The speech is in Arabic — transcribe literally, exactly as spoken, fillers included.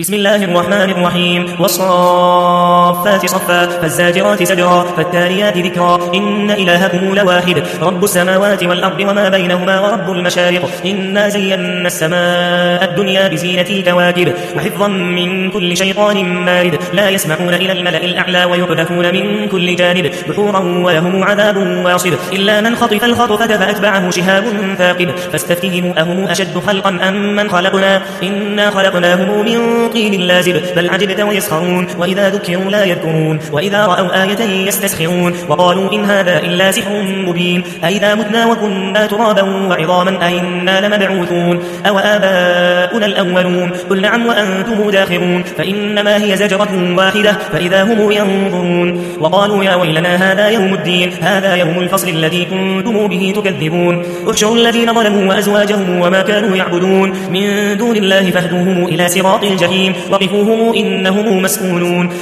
بسم الله الرحمن الرحيم والصافات صفا فالزاجرات زجرا فالتاليات ذكرا إن إلهكم لواحد رب السماوات والأرض وما بينهما ورب المشارق إنا زينا السماء الدنيا بزينة الكواكب وحفظا من كل شيطان مارد لا يسمعون إلى الملأ الأعلى ويقذفون من كل جانب دحورا ولهم عذاب واصب إلا من خطف الخطفة فأتبعه شهاب ثاقب فاستفتهم أهم أشد خلقا أم من خلقنا إنا خلقناهم من طين لازب بل عجبت ويسخرون وإذا ذكروا لا يذكرون وإذا رأوا آية يستسخرون وقالوا إن هذا إلا سحر مبين أئذا متنا وكنا ترابا وعظاما أئنا لمبعوثون أو آباؤنا الأولون قل نعم وأنتم داخرون فإنما هي زجرة واحدة فإذا هم ينظرون وقالوا يا ويلنا هذا يوم الدين هذا يوم الفصل الذي كنتم به تكذبون احشروا الذين ظلموا وأزواجهم وما كانوا يعبدون من دون الله فاهدوهم إلى صراط الجحيم وقفوهم إنهم مسؤولون